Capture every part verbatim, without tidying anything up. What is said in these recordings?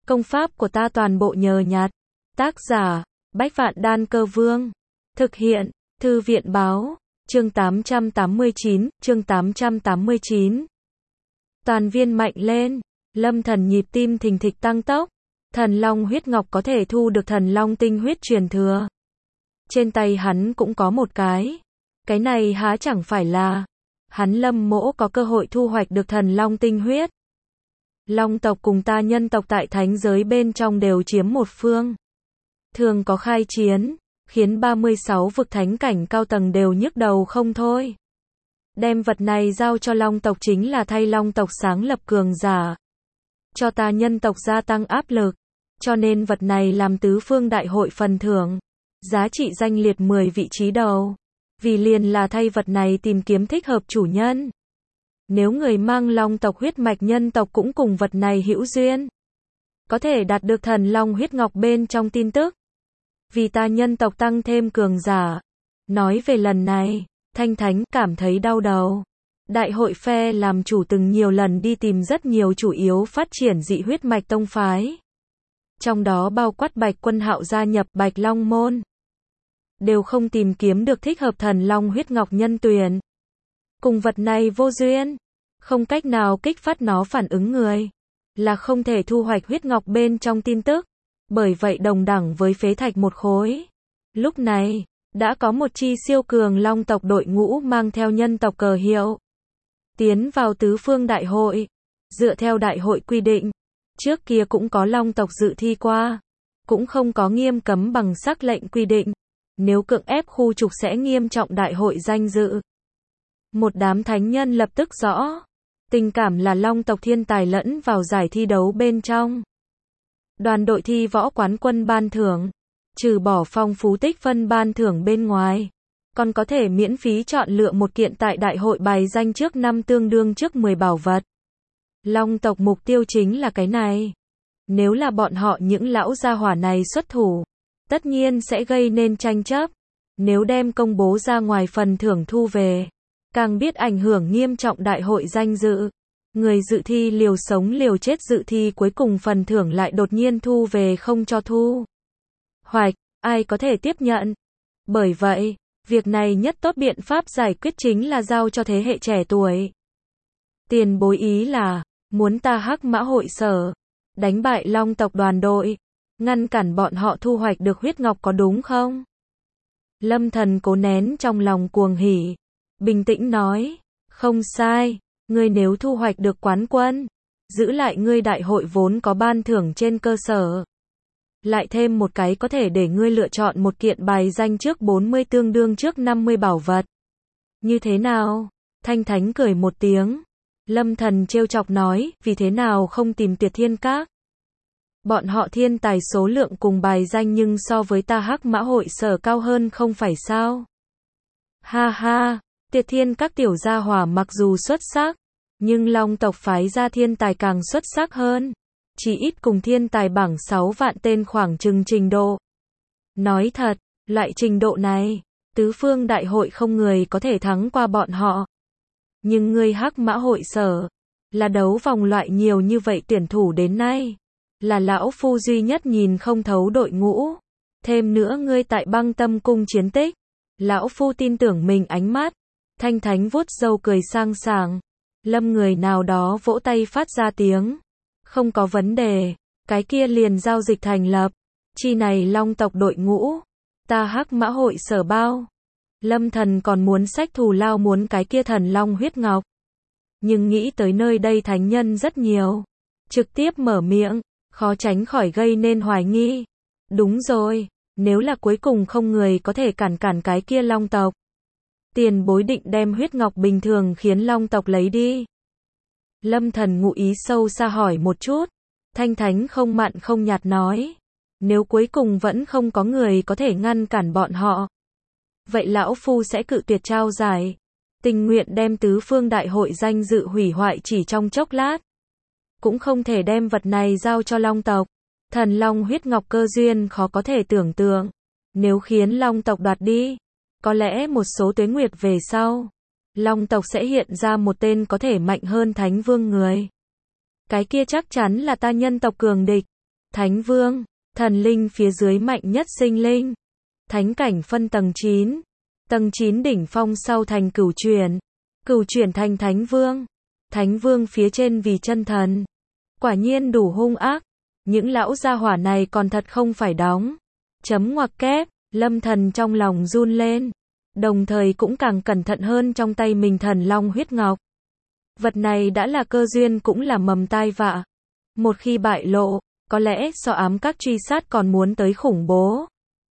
Công pháp của ta toàn bộ nhờ nhặt. Tác giả, Bách Vạn Đan Cơ Vương. Thực hiện, Thư viện Báo. Chương tám trăm tám mươi chín, chương tám trăm tám mươi chín. Toàn viên mạnh lên. Lâm Thần nhịp tim thình thịch tăng tốc. Thần Long huyết ngọc có thể thu được thần Long tinh huyết truyền thừa. Trên tay hắn cũng có một cái. Cái này há chẳng phải là hắn Lâm Mỗ có cơ hội thu hoạch được thần Long tinh huyết. Long tộc cùng ta nhân tộc tại thánh giới bên trong đều chiếm một phương. Thường có khai chiến, khiến ba mươi sáu vực thánh cảnh cao tầng đều nhức đầu không thôi. Đem vật này giao cho Long tộc chính là thay Long tộc sáng lập cường giả. Cho ta nhân tộc gia tăng áp lực. Cho nên vật này làm tứ phương đại hội phần thưởng. Giá trị danh liệt mười vị trí đầu. Vì liền là thay vật này tìm kiếm thích hợp chủ nhân. Nếu người mang Long tộc huyết mạch nhân tộc cũng cùng vật này hữu duyên, có thể đạt được thần Long huyết ngọc bên trong tin tức. Vì ta nhân tộc tăng thêm cường giả. Nói về lần này, Thanh Thánh cảm thấy đau đầu. Đại hội phe làm chủ từng nhiều lần đi tìm rất nhiều chủ yếu phát triển dị huyết mạch tông phái. Trong đó bao quát Bạch Quân Hạo gia nhập Bạch Long Môn. Đều không tìm kiếm được thích hợp thần Long huyết ngọc nhân tuyển. Cùng vật này vô duyên. Không cách nào kích phát nó phản ứng người. Là không thể thu hoạch huyết ngọc bên trong tin tức. Bởi vậy đồng đẳng với phế thạch một khối. Lúc này, đã có một chi siêu cường Long tộc đội ngũ mang theo nhân tộc cờ hiệu. Tiến vào tứ phương đại hội. Dựa theo đại hội quy định. Trước kia cũng có Long tộc dự thi qua. Cũng không có nghiêm cấm bằng sắc lệnh quy định. Nếu cưỡng ép khu trục sẽ nghiêm trọng đại hội danh dự. Một đám thánh nhân lập tức rõ. Tình cảm là Long tộc thiên tài lẫn vào giải thi đấu bên trong. Đoàn đội thi võ quán quân ban thưởng. Trừ bỏ phong phú tích phân ban thưởng bên ngoài. Còn có thể miễn phí chọn lựa một kiện tại đại hội bài danh trước năm tương đương trước mười bảo vật. Long tộc mục tiêu chính là cái này. Nếu là bọn họ những lão gia hỏa này xuất thủ, tất nhiên sẽ gây nên tranh chấp. Nếu đem công bố ra ngoài phần thưởng thu về, càng biết ảnh hưởng nghiêm trọng đại hội danh dự. Người dự thi liều sống liều chết dự thi cuối cùng phần thưởng lại đột nhiên thu về không cho thu hoạch, ai có thể tiếp nhận. Bởi vậy, việc này nhất tốt biện pháp giải quyết chính là giao cho thế hệ trẻ tuổi. Tiền bối ý là, muốn ta Hắc Mã hội sở, đánh bại Long tộc đoàn đội, ngăn cản bọn họ thu hoạch được huyết ngọc có đúng không? Lâm Thần cố nén trong lòng cuồng hỉ, bình tĩnh nói, không sai, ngươi nếu thu hoạch được quán quân, giữ lại ngươi đại hội vốn có ban thưởng trên cơ sở. Lại thêm một cái có thể để ngươi lựa chọn một kiện bài danh trước bốn mươi tương đương trước năm mươi bảo vật. Như thế nào? Thanh Thánh cười một tiếng. Lâm Thần trêu chọc nói, vì thế nào không tìm Tuyệt Thiên Các? Bọn họ thiên tài số lượng cùng bài danh nhưng so với ta Hắc Mã hội sở cao hơn không phải sao? Ha ha, Tuyệt Thiên Các tiểu gia hỏa mặc dù xuất sắc, nhưng Long tộc phái ra thiên tài càng xuất sắc hơn. Chỉ ít cùng thiên tài bảng sáu vạn tên khoảng chừng trình độ. Nói thật, loại trình độ này, tứ phương đại hội không người có thể thắng qua bọn họ. Nhưng ngươi Hắc Mã hội sở, là đấu vòng loại nhiều như vậy tuyển thủ đến nay. Là lão phu duy nhất nhìn không thấu đội ngũ. Thêm nữa ngươi tại Băng Tâm cung chiến tích. Lão phu tin tưởng mình ánh mắt. Thanh Thánh vuốt râu cười sang sảng. Lâm người nào đó vỗ tay phát ra tiếng. Không có vấn đề. Cái kia liền giao dịch thành lập. Chi này Long tộc đội ngũ. Ta Hắc Mã hội sở bao. Lâm Thần còn muốn xách thù lao muốn cái kia thần Long huyết ngọc. Nhưng nghĩ tới nơi đây thánh nhân rất nhiều. Trực tiếp mở miệng. Khó tránh khỏi gây nên hoài nghi. Đúng rồi. Nếu là cuối cùng không người có thể cản cản cái kia Long tộc. Tiền bối định đem huyết ngọc bình thường khiến Long tộc lấy đi. Lâm Thần ngụ ý sâu xa hỏi một chút. Thanh Thánh không mặn không nhạt nói. Nếu cuối cùng vẫn không có người có thể ngăn cản bọn họ. Vậy lão phu sẽ cự tuyệt trao giải. Tình nguyện đem tứ phương đại hội danh dự hủy hoại chỉ trong chốc lát. Cũng không thể đem vật này giao cho Long tộc. Thần Long huyết ngọc cơ duyên khó có thể tưởng tượng. Nếu khiến Long tộc đoạt đi, có lẽ một số tuế nguyệt về sau, Long tộc sẽ hiện ra một tên có thể mạnh hơn Thánh Vương người. Cái kia chắc chắn là ta nhân tộc cường địch. Thánh Vương, thần linh phía dưới mạnh nhất sinh linh. Thánh cảnh phân tầng chín. Tầng chín đỉnh phong sau thành cửu chuyển. Cửu chuyển thành Thánh Vương. Thánh Vương phía trên vì chân thần. Quả nhiên đủ hung ác. Những lão gia hỏa này còn thật không phải đóng. Chấm ngoặc kép, Lâm Thần trong lòng run lên. Đồng thời cũng càng cẩn thận hơn trong tay mình thần long huyết ngọc. Vật này đã là cơ duyên cũng là mầm tai vạ. Một khi bại lộ, có lẽ so ám các truy sát còn muốn tới khủng bố.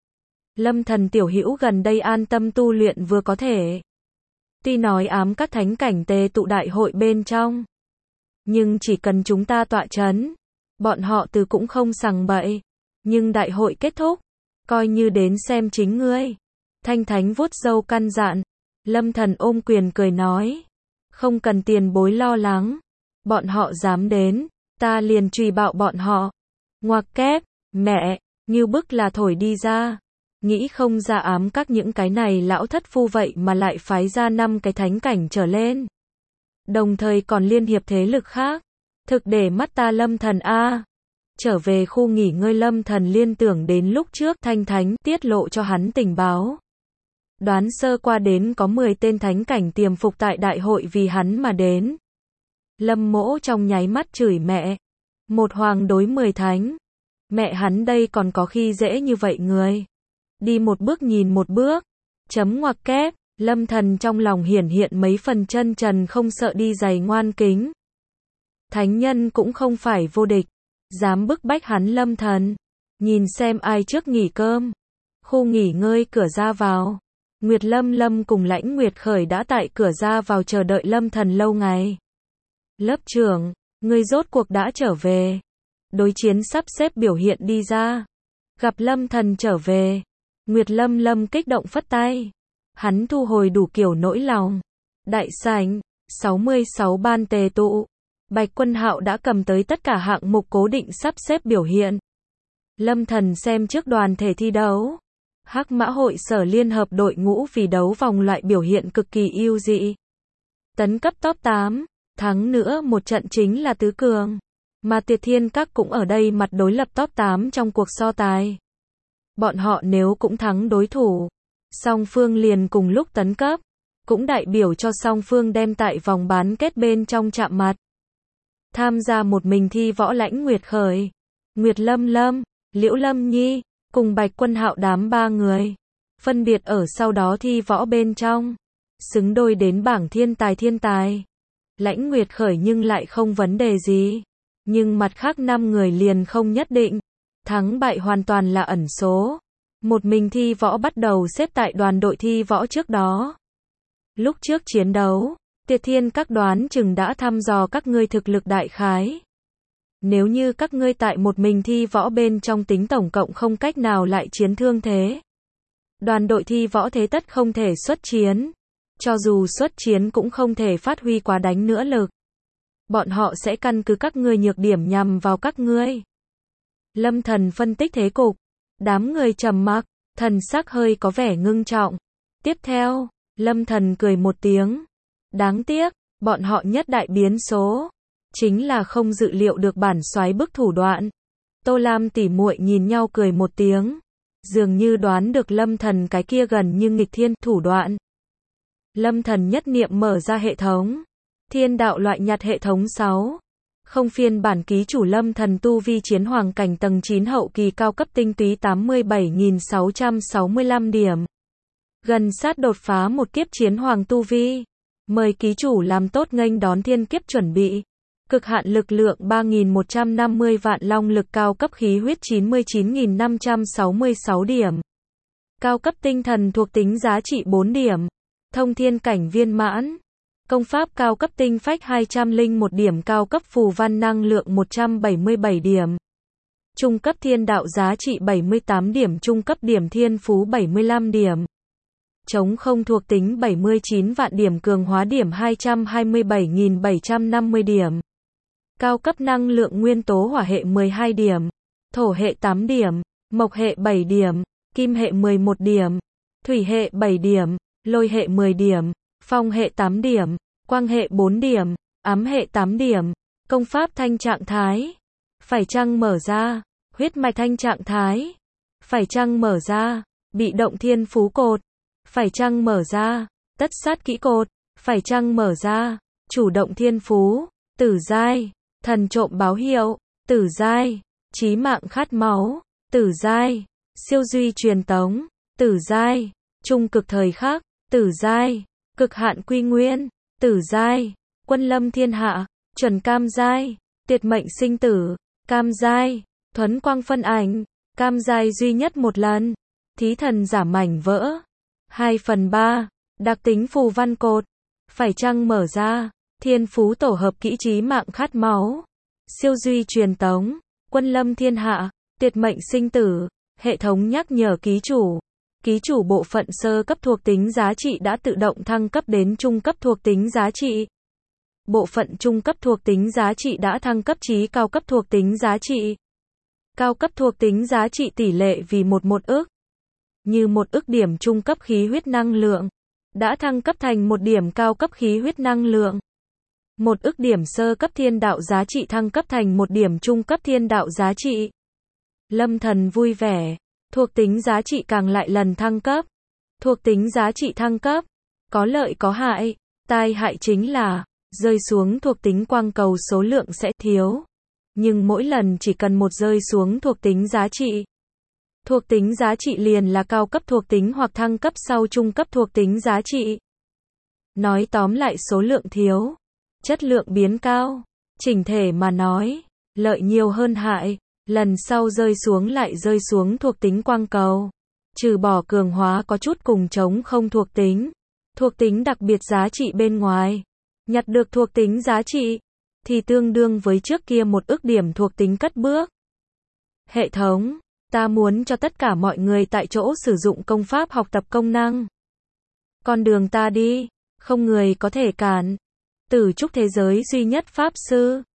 Lâm Thần tiểu hữu gần đây an tâm tu luyện vừa có thể. Tuy nói ám các thánh cảnh tề tụ đại hội bên trong, nhưng chỉ cần chúng ta tọa chấn, bọn họ từ cũng không sằng bậy. Nhưng đại hội kết thúc, coi như đến xem chính ngươi. Thanh Thánh vuốt râu căn dặn. Lâm Thần ôm quyền cười nói, không cần tiền bối lo lắng, bọn họ dám đến, ta liền truy bạo bọn họ. Ngoặc kép, mẹ, như bức là thổi đi ra. Nghĩ không ra ám các những cái này lão thất phu vậy mà lại phái ra năm cái thánh cảnh trở lên. Đồng thời còn liên hiệp thế lực khác. Thực để mắt ta Lâm Thần a. Trở về khu nghỉ ngơi Lâm Thần liên tưởng đến lúc trước Thanh Thánh tiết lộ cho hắn tình báo. Đoán sơ qua đến có mười tên thánh cảnh tiềm phục tại đại hội vì hắn mà đến. Lâm Mỗ trong nháy mắt chửi mẹ. Một hoàng đối mười thánh. Mẹ hắn đây còn có khi dễ như vậy người. Đi một bước nhìn một bước. Chấm ngoặc kép, Lâm Thần trong lòng hiển hiện mấy phần chân trần không sợ đi giày ngoan kính. Thánh nhân cũng không phải vô địch. Dám bức bách hắn Lâm Thần. Nhìn xem ai trước nghỉ cơm. Khu nghỉ ngơi cửa ra vào. Nguyệt Lâm Lâm cùng Lãnh Nguyệt Khởi đã tại cửa ra vào chờ đợi Lâm Thần lâu ngày. Lớp trưởng, ngươi rốt cuộc đã trở về. Đối chiến sắp xếp biểu hiện đi ra. Gặp Lâm Thần trở về. Nguyệt Lâm Lâm kích động phất tay. Hắn thu hồi đủ kiểu nỗi lòng. Đại sảnh, sáu mươi sáu ban tề tụ. Bạch Quân Hạo đã cầm tới tất cả hạng mục cố định sắp xếp biểu hiện. Lâm Thần xem trước đoàn thể thi đấu. Hắc Mã hội sở liên hợp đội ngũ vì đấu vòng loại biểu hiện cực kỳ ưu dị. Tấn cấp top tám, thắng nữa một trận chính là tứ cường. Mà Tiệt Thiên Các cũng ở đây mặt đối lập top tám trong cuộc so tài. Bọn họ nếu cũng thắng đối thủ, song phương liền cùng lúc tấn cấp, cũng đại biểu cho song phương đem tại vòng bán kết bên trong chạm mặt. Tham gia một mình thi võ Lãnh Nguyệt Khởi, Nguyệt Lâm Lâm, Liễu Lâm Nhi, cùng Bạch Quân Hạo đám ba người, phân biệt ở sau đó thi võ bên trong, xứng đôi đến bảng thiên tài thiên tài. Lãnh Nguyệt Khởi nhưng lại không vấn đề gì, nhưng mặt khác năm người liền không nhất định, thắng bại hoàn toàn là ẩn số. Một mình thi võ bắt đầu xếp tại đoàn đội thi võ trước đó. Lúc trước chiến đấu, Tiệt Thiên Các đoán chừng đã thăm dò các ngươi thực lực đại khái. Nếu như các ngươi tại một mình thi võ bên trong tính tổng cộng không cách nào lại chiến thương thế, đoàn đội thi võ thế tất không thể xuất chiến. Cho dù xuất chiến cũng không thể phát huy quá đánh nữa lực. Bọn họ sẽ căn cứ các ngươi nhược điểm nhằm vào các ngươi. Lâm Thần phân tích thế cục. Đám người trầm mặc, thần sắc hơi có vẻ ngưng trọng. Tiếp theo, Lâm Thần cười một tiếng. Đáng tiếc, bọn họ nhất đại biến số. Chính là không dự liệu được bản soái bức thủ đoạn. Tô Lam tỉ muội nhìn nhau cười một tiếng. Dường như đoán được Lâm Thần cái kia gần như nghịch thiên thủ đoạn. Lâm Thần nhất niệm mở ra hệ thống. Thiên đạo loại nhặt hệ thống sáu. Không phiên bản ký chủ Lâm Thần tu vi chiến hoàng cảnh tầng chín hậu kỳ cao cấp tinh túy tám mươi bảy nghìn sáu trăm sáu mươi lăm điểm. Gần sát đột phá một kiếp chiến hoàng tu vi. Mời ký chủ làm tốt nghênh đón thiên kiếp chuẩn bị. Cực hạn lực lượng ba nghìn một trăm năm mươi vạn long lực cao cấp khí huyết chín mươi chín nghìn năm trăm sáu mươi sáu điểm. Cao cấp tinh thần thuộc tính giá trị bốn điểm. Thông thiên cảnh viên mãn. Công pháp cao cấp tinh phách hai trăm lẻ một điểm, cao cấp phù văn năng lượng một trăm bảy mươi bảy điểm. Trung cấp thiên đạo giá trị bảy mươi tám điểm, trung cấp điểm thiên phú bảy mươi lăm điểm. Chống không thuộc tính bảy mươi chín vạn điểm, cường hóa điểm hai trăm hai mươi bảy nghìn bảy trăm năm mươi điểm. Cao cấp năng lượng nguyên tố hỏa hệ mười hai điểm, thổ hệ tám điểm, mộc hệ bảy điểm, kim hệ mười một điểm, thủy hệ bảy điểm, lôi hệ mười điểm, phong hệ tám điểm, quang hệ bốn điểm, ám hệ tám điểm. Công pháp thanh trạng thái. Phải chăng mở ra? Huyết mạch thanh trạng thái. Phải chăng mở ra. Bị động thiên phú cột. Phải chăng mở ra. Tất sát kỹ cột. Phải chăng mở ra. Chủ động thiên phú. Tử giai. Thần trộm báo hiệu. Tử giai. Chí mạng khát máu. Tử giai. Siêu duy truyền tống. Tử giai. Trung cực thời khắc. Tử giai. Cực hạn quy nguyên. Tử giai. Quân lâm thiên hạ. Chuẩn cam giai. Tuyệt mệnh sinh tử. Cam giai. Thuấn quang phân ảnh. Cam giai duy nhất một lần. Thí thần giả mảnh vỡ. hai phần ba. Đặc tính phù văn cột. Phải chăng mở ra. Thiên phú tổ hợp kỹ chí mạng khát máu. Siêu duy truyền tống. Quân lâm thiên hạ. Tuyệt mệnh sinh tử. Hệ thống nhắc nhở ký chủ. Ký chủ bộ phận sơ cấp thuộc tính giá trị đã tự động thăng cấp đến trung cấp thuộc tính giá trị. Bộ phận trung cấp thuộc tính giá trị đã thăng cấp chí cao cấp thuộc tính giá trị. Cao cấp thuộc tính giá trị tỷ lệ vì một một ức. Như một ức điểm trung cấp khí huyết năng lượng. Đã thăng cấp thành một điểm cao cấp khí huyết năng lượng. Một ức điểm sơ cấp thiên đạo giá trị thăng cấp thành một điểm trung cấp thiên đạo giá trị. Lâm thần vui vẻ. Thuộc tính giá trị càng lại lần thăng cấp. Thuộc tính giá trị thăng cấp. Có lợi có hại. Tai hại chính là rơi xuống thuộc tính quang cầu số lượng sẽ thiếu. Nhưng mỗi lần chỉ cần một rơi xuống thuộc tính giá trị. Thuộc tính giá trị liền là cao cấp thuộc tính hoặc thăng cấp sau trung cấp thuộc tính giá trị. Nói tóm lại số lượng thiếu. Chất lượng biến cao. Chỉnh thể mà nói. Lợi nhiều hơn hại. Lần sau rơi xuống lại rơi xuống thuộc tính quang cầu. Trừ bỏ cường hóa có chút cùng chống không thuộc tính. Thuộc tính đặc biệt giá trị bên ngoài. Nhặt được thuộc tính giá trị. Thì tương đương với trước kia một ức điểm thuộc tính cất bước. Hệ thống. Ta muốn cho tất cả mọi người tại chỗ sử dụng công pháp học tập công năng. Con đường ta đi. Không người có thể cản. Tử trúc thế giới duy nhất pháp sư.